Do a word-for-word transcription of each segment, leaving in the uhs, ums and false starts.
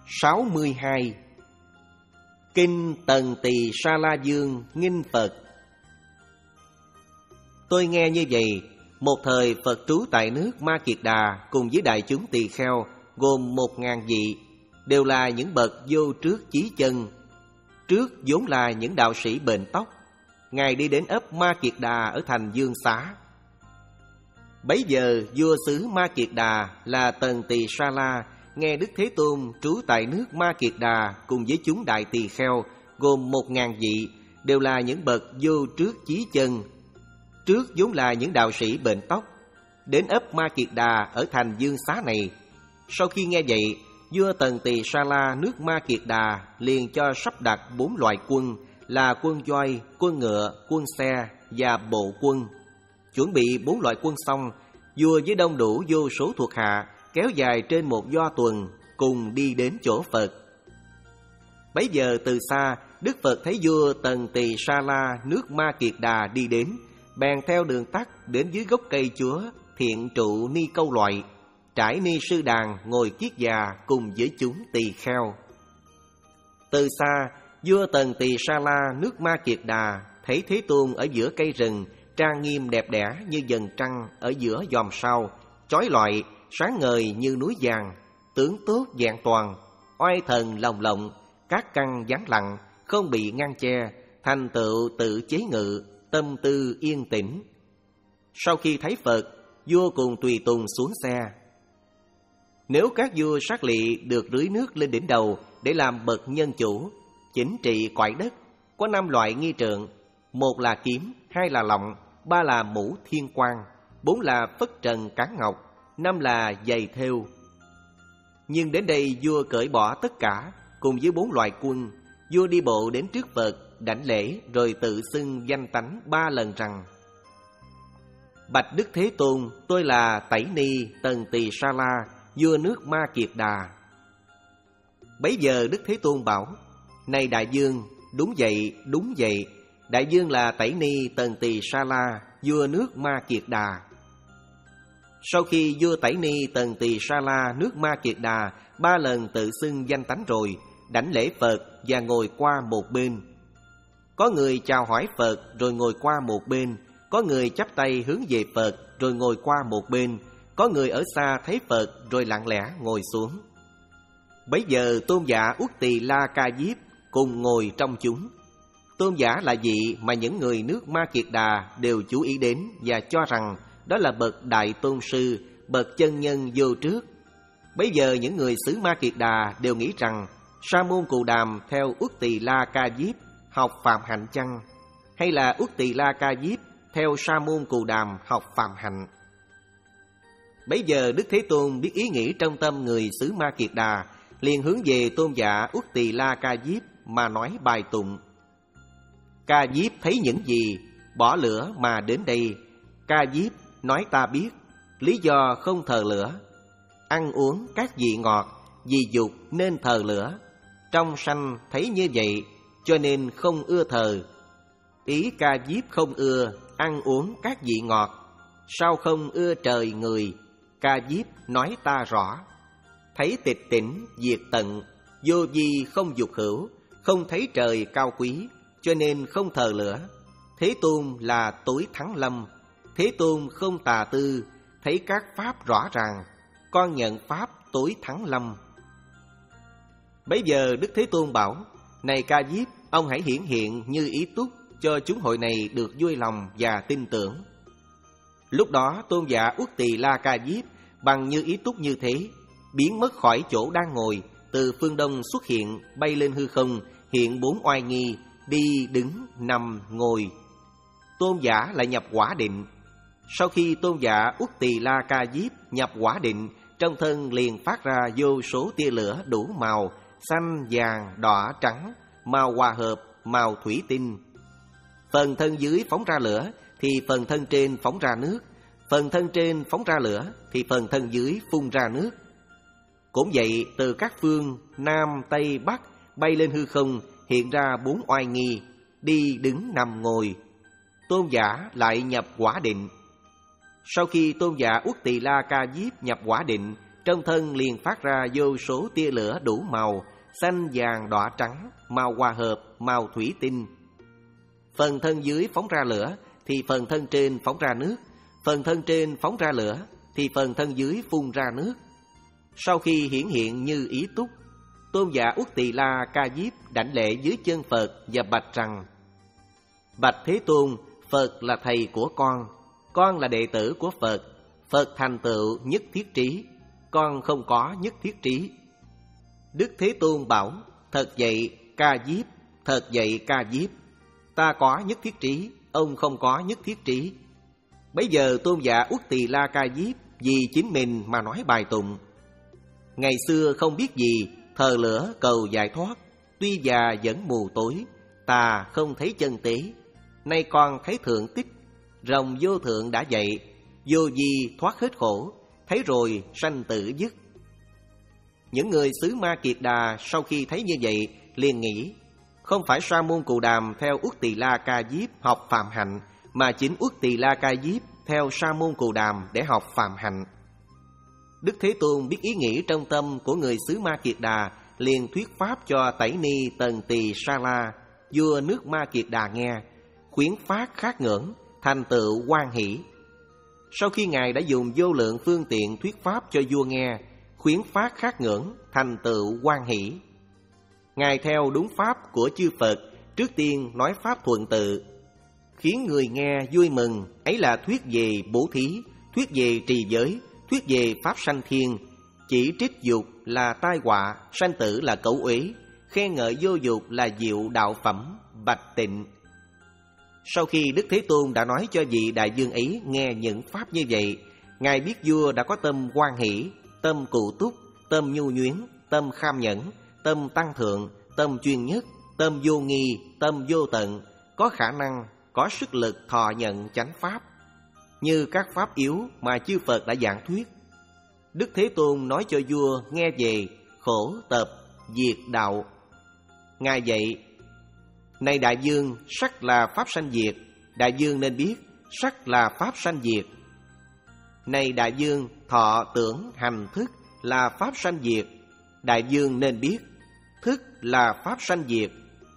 sáu mươi hai. Kinh Tần Tỳ Sa La Dương nghinh Phật. Tôi nghe như vậy, một thời Phật trú tại nước Ma Kiệt Đà cùng với đại chúng tỳ kheo gồm một ngàn vị, đều là những bậc vô trước chí chân. Trước vốn là những đạo sĩ bền tóc. Ngài đi đến ấp Ma Kiệt Đà ở thành Dương Xá. Bấy giờ vua xứ Ma Kiệt Đà là Tần Tỳ Sa La nghe Đức Thế Tôn trú tại nước Ma Kiệt Đà cùng với chúng đại tỳ kheo gồm một ngàn vị, đều là những bậc vô trước chí chân. Trước vốn là những đạo sĩ bền tóc. Đến ấp Ma Kiệt Đà ở thành Dương Xá này. Sau khi nghe vậy, vua Tần Tỳ Sa La nước Ma Kiệt Đà liền cho sắp đặt bốn loại quân là quân voi, quân ngựa, quân xe và bộ quân. Chuẩn bị bốn loại quân xong, vua với đông đủ vô số thuộc hạ kéo dài trên một do tuần cùng đi đến chỗ Phật. Bấy giờ từ xa, Đức Phật thấy vua Tần Tỳ Sa La nước Ma Kiệt Đà đi đến, bèn theo đường tắt đến dưới gốc cây chúa thiện trụ ni câu loại, trải ni sư đàn ngồi kiết già cùng với chúng tỳ kheo. Từ xa, vua Tần Tỳ Sa La nước Ma Kiệt Đà thấy Thế Tôn ở giữa cây rừng, trang nghiêm đẹp đẽ như dần trăng ở giữa dòm sao, chói lọi sáng ngời như núi vàng, tướng tốt vẹn toàn, oai thần lồng lộng, các căn vắng lặng, không bị ngăn che, thành tựu tự chế ngự, tâm tư yên tĩnh. Sau khi thấy Phật, vua cùng tùy tùng xuống xe. Nếu các vua sát lị được rưới nước lên đỉnh đầu để làm bậc nhân chủ, chính trị cõi đất, có năm loại nghi trượng: một là kiếm, hai là lọng, ba là mũ thiên quang, bốn là phất trần cán ngọc, năm là giày thêu. Nhưng đến đây vua cởi bỏ tất cả, cùng với bốn loại quân, vua đi bộ đến trước Phật, đảnh lễ rồi tự xưng danh tánh ba lần rằng: Bạch Đức Thế Tôn, tôi là Tẩy Ni Tần Tỳ Sa La, vua nước Ma Kiệt Đà. Bấy giờ Đức Thế Tôn bảo: Này đại vương, đúng vậy, đúng vậy. Đại vương là Tẩy Ni Tần Tỳ Sa La, vua nước Ma Kiệt Đà. Sau khi vua Tẩy Ni Tần Tỳ Sa La nước Ma Kiệt Đà ba lần tự xưng danh tánh rồi, đảnh lễ Phật và ngồi qua một bên. Có người chào hỏi Phật rồi ngồi qua một bên, có người chắp tay hướng về Phật rồi ngồi qua một bên, có người ở xa thấy Phật rồi lặng lẽ ngồi xuống. Bấy giờ tôn giả Uất Tỳ La Ca Diếp cùng ngồi trong chúng. Tôn giả là vị mà những người nước Ma Kiệt Đà đều chú ý đến và cho rằng đó là bậc đại tôn sư, bậc chân nhân vô trước. Bấy giờ những người xứ Ma Kiệt Đà đều nghĩ rằng Sa môn Cù Đàm theo Uất Tỳ La Ca Diếp học Phạm Hạnh chăng, hay là Uất Tỳ La Ca Diếp theo Sa môn Cù Đàm học Phạm Hạnh. Bấy giờ Đức Thế Tôn biết ý nghĩ trong tâm người xứ Ma Kiệt Đà, liền hướng về tôn giả Uất Tỳ La Ca Diếp mà nói bài tụng. Ca Diếp thấy những gì, bỏ lửa mà đến đây. Ca Diếp nói ta biết, lý do không thờ lửa. Ăn uống các vị ngọt, vì dục nên thờ lửa. Trong sanh thấy như vậy, cho nên không ưa thờ. Ý Ca Diếp không ưa ăn uống các vị ngọt, sao không ưa trời người? Ca Diếp nói ta rõ. Thấy tịch tỉnh diệt tận, vô vi không dục hữu, không thấy trời cao quý, cho nên không thờ lửa. Thế Tôn là tối thắng lâm, Thế Tôn không tà tư, thấy các pháp rõ ràng, con nhận pháp tối thắng lâm. Bấy giờ Đức Thế Tôn bảo: Này Ca Diếp, ông hãy hiển hiện như ý túc, cho chúng hội này được vui lòng và tin tưởng. Lúc đó tôn giả Uất Tỳ La Ca Diếp bằng như ý túc như thế, biến mất khỏi chỗ đang ngồi, từ phương đông xuất hiện, bay lên hư không, hiện bốn oai nghi, đi đứng nằm ngồi. Tôn giả lại nhập quả định. Sau khi tôn giả Uất Tỳ La Ca Diếp nhập quả định, trong thân liền phát ra vô số tia lửa đủ màu, xanh, vàng, đỏ, trắng, màu hòa hợp, màu thủy tinh. Phần thân dưới phóng ra lửa thì phần thân trên phóng ra nước, phần thân trên phóng ra lửa thì phần thân dưới phun ra nước. Cũng vậy, từ các phương Nam, Tây, Bắc bay lên hư không, hiện ra bốn oai nghi, đi đứng nằm ngồi. Tôn giả lại nhập quả định. Sau khi tôn giả Uất Tỳ La Ca Diếp nhập quả định, trong thân liền phát ra vô số tia lửa đủ màu, xanh vàng đỏ trắng, màu hòa hợp, màu thủy tinh. Phần thân dưới phóng ra lửa thì phần thân trên phóng ra nước, phần thân trên phóng ra lửa thì phần thân dưới phun ra nước. Sau khi hiển hiện như ý túc, tôn giả Uất Tỳ La Ca Diếp đảnh lễ dưới chân Phật và bạch rằng: Bạch Thế Tôn, Phật là thầy của con, con là đệ tử của Phật. Phật thành tựu nhất thiết trí, con không có nhất thiết trí. Đức Thế Tôn bảo: Thật vậy Ca Diếp, thật vậy Ca Diếp, ta có nhất thiết trí, ông không có nhất thiết trí. Bấy giờ tôn giả Uất Tỳ La Ca Diếp vì chính mình mà nói bài tụng: Ngày xưa không biết gì, thờ lửa cầu giải thoát, tuy già vẫn mù tối, ta không thấy chân tế. Nay con thấy thượng tích, rồng vô thượng đã dậy, vô vi thoát hết khổ, thấy rồi sanh tử dứt. Những người xứ Ma Kiệt Đà sau khi thấy như vậy liền nghĩ: không phải Sa môn Cù Đàm theo Uất Tỳ La Ca Diếp học phàm hạnh, mà chính Uất Tỳ La Ca Diếp theo Sa môn Cù Đàm để học phàm hạnh. Đức Thế Tôn biết ý nghĩ trong tâm của người xứ Ma Kiệt Đà, liền thuyết pháp cho Tẩy Ni Tần Tỳ Sa La, vua nước Ma Kiệt Đà nghe, khuyến phát khát ngưỡng, thành tựu hoan hỷ. Sau khi Ngài đã dùng vô lượng phương tiện thuyết pháp cho vua nghe, khuyến phát khát ngưỡng, thành tựu hoan hỷ, Ngài theo đúng pháp của chư Phật, trước tiên nói pháp thuận tự, khiến người nghe vui mừng. Ấy là thuyết về bố thí, thuyết về trì giới, thuyết về pháp sanh thiên. Chỉ trích dục là tai họa, sanh tử là cẩu uế, khen ngợi vô dục là diệu đạo phẩm, bạch tịnh. Sau khi Đức Thế Tôn đã nói cho vị đại vương ấy nghe những pháp như vậy, Ngài biết vua đã có tâm hoan hỷ, tâm cụ túc, tâm nhu nhuyến, tâm kham nhẫn, tâm tăng thượng, tâm chuyên nhất, tâm vô nghi, tâm vô tận, có khả năng, có sức lực thọ nhận chánh pháp, như các pháp yếu mà chư Phật đã giảng thuyết. Đức Thế Tôn nói cho vua nghe về khổ tập, diệt đạo. Ngài dạy: Này đại vương, sắc là pháp sanh diệt, đại vương nên biết sắc là pháp sanh diệt. Này đại vương, thọ tưởng hành thức là pháp sanh diệt, đại vương nên biết thức là pháp sanh diệt.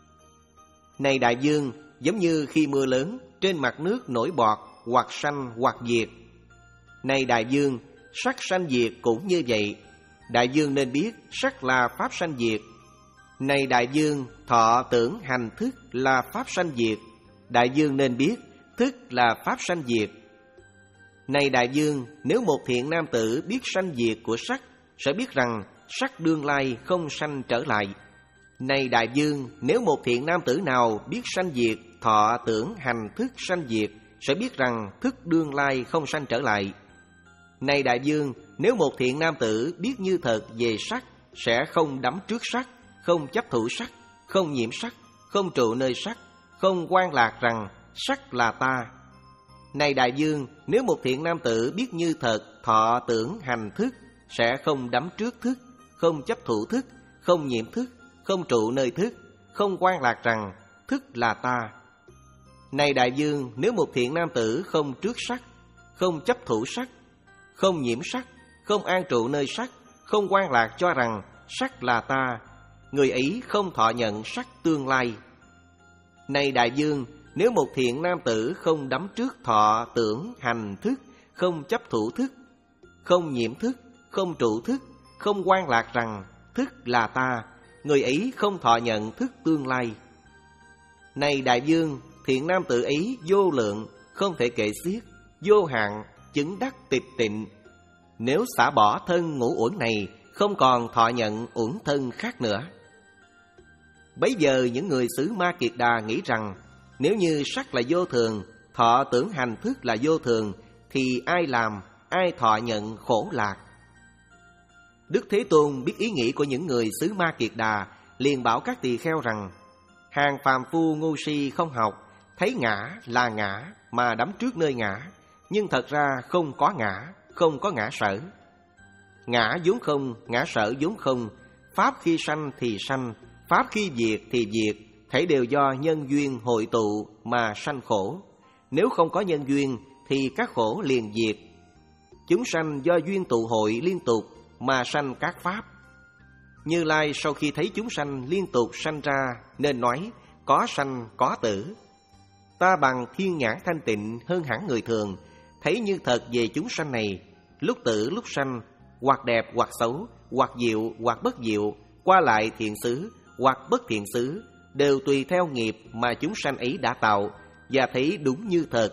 Này đại vương, giống như khi mưa lớn, trên mặt nước nổi bọt, hoặc sanh hoặc diệt. Này đại vương, sắc sanh diệt cũng như vậy, đại vương nên biết sắc là pháp sanh diệt. Này đại vương, thọ tưởng hành thức là pháp sanh diệt, đại vương nên biết thức là pháp sanh diệt. Này đại vương, nếu một thiện nam tử biết sanh diệt của sắc, sẽ biết rằng sắc đương lai không sanh trở lại. Này đại vương, nếu một thiện nam tử nào biết sanh diệt, thọ tưởng hành thức sanh diệt, sẽ biết rằng thức đương lai không sanh trở lại. Này đại vương, nếu một thiện nam tử biết như thật về sắc, sẽ không đắm trước sắc, không chấp thủ sắc, không nhiễm sắc, không trụ nơi sắc, không quan lạc rằng sắc là ta. Này đại vương, nếu một thiện nam tử biết như thật thọ tưởng hành thức, sẽ không đắm trước thức, không chấp thủ thức, không nhiễm thức, không trụ nơi thức, không quan lạc rằng thức là ta. Này đại vương, nếu một thiện nam tử không trước sắc, không chấp thủ sắc, không nhiễm sắc, không an trụ nơi sắc, không quan lạc cho rằng sắc là ta, người ấy không thọ nhận sắc tương lai. Này đại vương, nếu một thiện nam tử không đắm trước thọ tưởng hành thức, không chấp thủ thức, không nhiễm thức, không trụ thức, không quan lạc rằng thức là ta, người ấy không thọ nhận thức tương lai. Này đại vương, thiện nam tử ấy vô lượng, không thể kể xiết, vô hạn, chứng đắc tịch tịnh. Nếu xả bỏ thân ngũ uẩn này, không còn thọ nhận uẩn thân khác nữa. Bấy giờ những người xứ Ma Kiệt Đà nghĩ rằng, nếu như sắc là vô thường, thọ tưởng hành thức là vô thường, thì ai làm, ai thọ nhận khổ lạc. Đức Thế Tôn biết ý nghĩ của những người xứ Ma Kiệt Đà, liền bảo các tỳ kheo rằng: hàng phàm phu ngu si không học, thấy ngã là ngã mà đắm trước nơi ngã, nhưng thật ra không có ngã, không có ngã sở. Ngã vốn không, ngã sở vốn không, pháp khi sanh thì sanh, pháp khi diệt thì diệt, thể đều do nhân duyên hội tụ mà sanh khổ. Nếu không có nhân duyên thì các khổ liền diệt. Chúng sanh do duyên tụ hội liên tục, mà sanh các pháp. Như Lai sau khi thấy chúng sanh liên tục sanh ra nên nói có sanh có tử. Ta bằng thiên nhãn thanh tịnh hơn hẳn người thường, thấy như thật về chúng sanh này, lúc tử lúc sanh, hoặc đẹp hoặc xấu, hoặc diệu hoặc bất diệu, qua lại thiện xứ hoặc bất thiện xứ, đều tùy theo nghiệp mà chúng sanh ấy đã tạo, và thấy đúng như thật.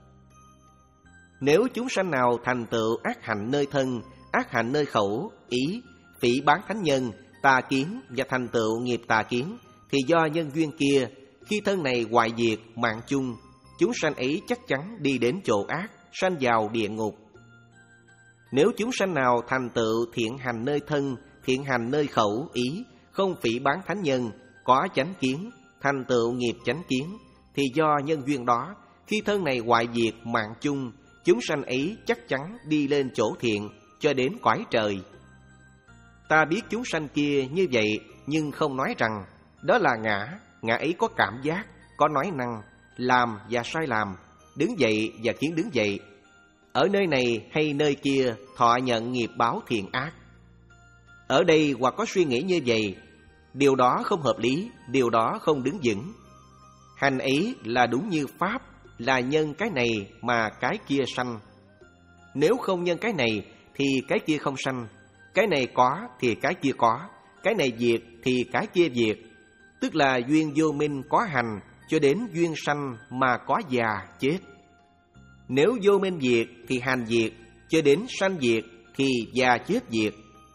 Nếu chúng sanh nào thành tựu ác hạnh nơi thân, ác hạnh nơi khẩu, ý, phỉ báng thánh nhân, tà kiến và thành tựu nghiệp tà kiến, thì do nhân duyên kia, khi thân này hoại diệt mạng chung, chúng sanh ấy chắc chắn đi đến chỗ ác, sanh vào địa ngục. Nếu chúng sanh nào thành tựu thiện hành nơi thân, thiện hành nơi khẩu, ý, không phỉ báng thánh nhân, có chánh kiến, thành tựu nghiệp chánh kiến, thì do nhân duyên đó, khi thân này hoại diệt mạng chung, chúng sanh ấy chắc chắn đi lên chỗ thiện, cho đến cõi trời. Ta biết chúng sanh kia như vậy, nhưng không nói rằng đó là ngã. Ngã ấy có cảm giác, có nói năng, làm và sai làm, đứng dậy và khiến đứng dậy. Ở nơi này hay nơi kia thọ nhận nghiệp báo thiện ác. Ở đây hoặc có suy nghĩ như vậy, điều đó không hợp lý, điều đó không đứng vững. Hành ấy là đúng như Pháp, là nhân cái này mà cái kia sanh. Nếu không nhân cái này thì cái kia không sanh. Cái này có thì cái kia có, cái này diệt thì cái kia diệt. Tức là duyên vô minh có hành, cho đến duyên sanh mà có già chết. Nếu vô minh diệt thì hành diệt, cho đến sanh diệt thì già chết diệt.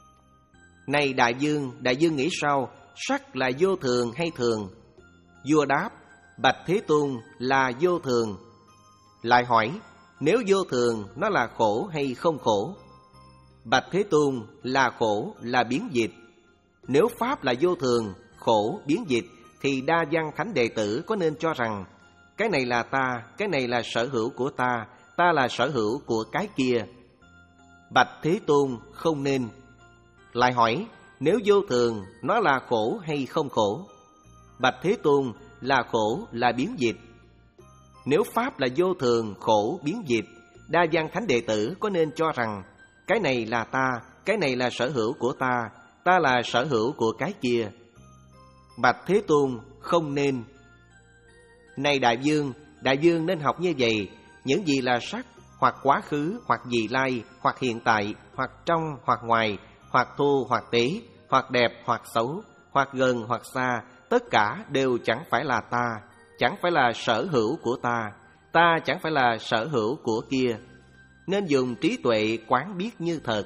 Này đại vương, đại vương nghĩ sao? Sắc là vô thường hay thường? Vua đáp: bạch Thế Tôn, là vô thường. Lại hỏi: nếu vô thường, nó là khổ hay không khổ? Bạch Thế Tôn, là khổ, là biến dịch. Nếu Pháp là vô thường, khổ, biến dịch, thì đa văn thánh đệ tử có nên cho rằng cái này là ta, cái này là sở hữu của ta, ta là sở hữu của cái kia? Bạch Thế Tôn, không nên. Lại hỏi: nếu vô thường, nó là khổ hay không khổ? Bạch Thế Tôn, là khổ, là biến dịch. Nếu Pháp là vô thường, khổ, biến dịch, đa văn thánh đệ tử có nên cho rằng cái này là ta, cái này là sở hữu của ta, ta là sở hữu của cái kia? Bạch Thế Tôn, không nên. Này đại vương, đại vương nên học như vậy: những gì là sắc, hoặc quá khứ, hoặc vị lai, hoặc hiện tại, hoặc trong, hoặc ngoài, hoặc thô, hoặc tế, hoặc đẹp, hoặc xấu, hoặc gần, hoặc xa, tất cả đều chẳng phải là ta, chẳng phải là sở hữu của ta, ta chẳng phải là sở hữu của kia. Nên dùng trí tuệ quán biết như thật.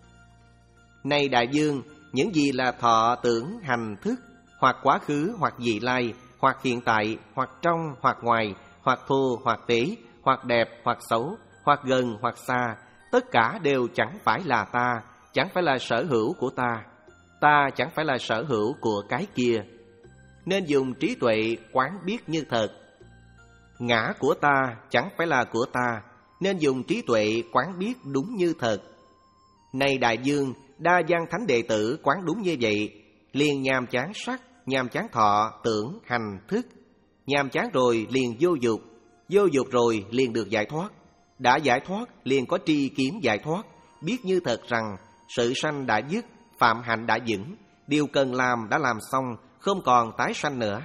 Này đại vương, những gì là thọ, tưởng, hành, thức, hoặc quá khứ, hoặc vị lai, hoặc hiện tại, hoặc trong, hoặc ngoài, hoặc thô, hoặc tế, hoặc đẹp, hoặc xấu, hoặc gần, hoặc xa, tất cả đều chẳng phải là ta, chẳng phải là sở hữu của ta, ta chẳng phải là sở hữu của cái kia. Nên dùng trí tuệ quán biết như thật. Ngã của ta chẳng phải là của ta, nên dùng trí tuệ quán biết đúng như thật. Này đại vương, đa văn thánh đệ tử quán đúng như vậy, liền nhàm chán sắc, nhàm chán thọ, tưởng, hành, thức. Nhàm chán rồi liền vô dục, vô dục rồi liền được giải thoát. Đã giải thoát liền có tri kiến giải thoát, biết như thật rằng sự sanh đã dứt, phạm hạnh đã vững, điều cần làm đã làm xong, không còn tái sanh nữa.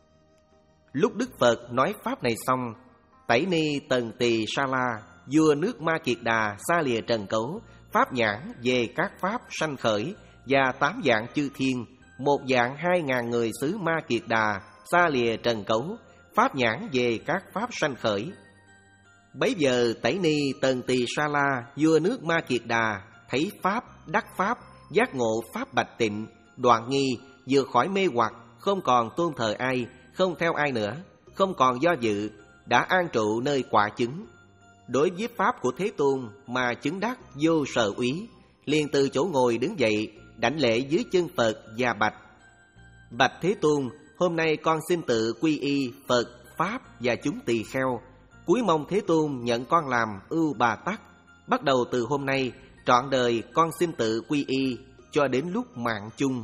Lúc Đức Phật nói pháp này xong, Tẩy Ni Tần Tỳ Sa La, vua nước Ma Kiệt Đà xa lìa trần cấu, pháp nhãn về các pháp sanh khởi, và tám dạng chư thiên, một dạng hai ngàn người xứ Ma Kiệt Đà xa lìa trần cấu, pháp nhãn về các pháp sanh khởi. Bấy giờ Tẩy Ni Tần Tỳ Sa La, vua nước Ma Kiệt Đà, thấy pháp, đắc pháp, giác ngộ pháp bạch tịnh, đoạn nghi, vượt khỏi mê hoặc, không còn tôn thờ ai, không theo ai nữa, không còn do dự, đã an trụ nơi quả chứng. Đối với pháp của Thế Tôn mà chứng đắc vô sở úy, liền từ chỗ ngồi đứng dậy, đảnh lễ dưới chân Phật và bạch: bạch Thế Tôn, hôm nay con xin tự quy y Phật, Pháp và chúng tỳ kheo, cúi mong Thế Tôn nhận con làm ưu bà tắc. Bắt đầu từ hôm nay, trọn đời con xin tự quy y cho đến lúc mạng chung.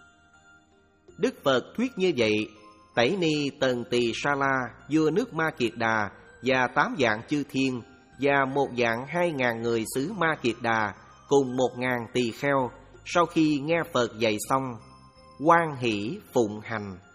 Đức Phật thuyết như vậy, Tẩy Ni Tần Tỳ Sa La, vua nước Ma Kiệt Đà, và tám dạng chư thiên, và một dạng hai ngàn người xứ Ma Kiệt Đà, cùng một ngàn tỳ kheo sau khi nghe Phật dạy xong, hoan hỷ phụng hành.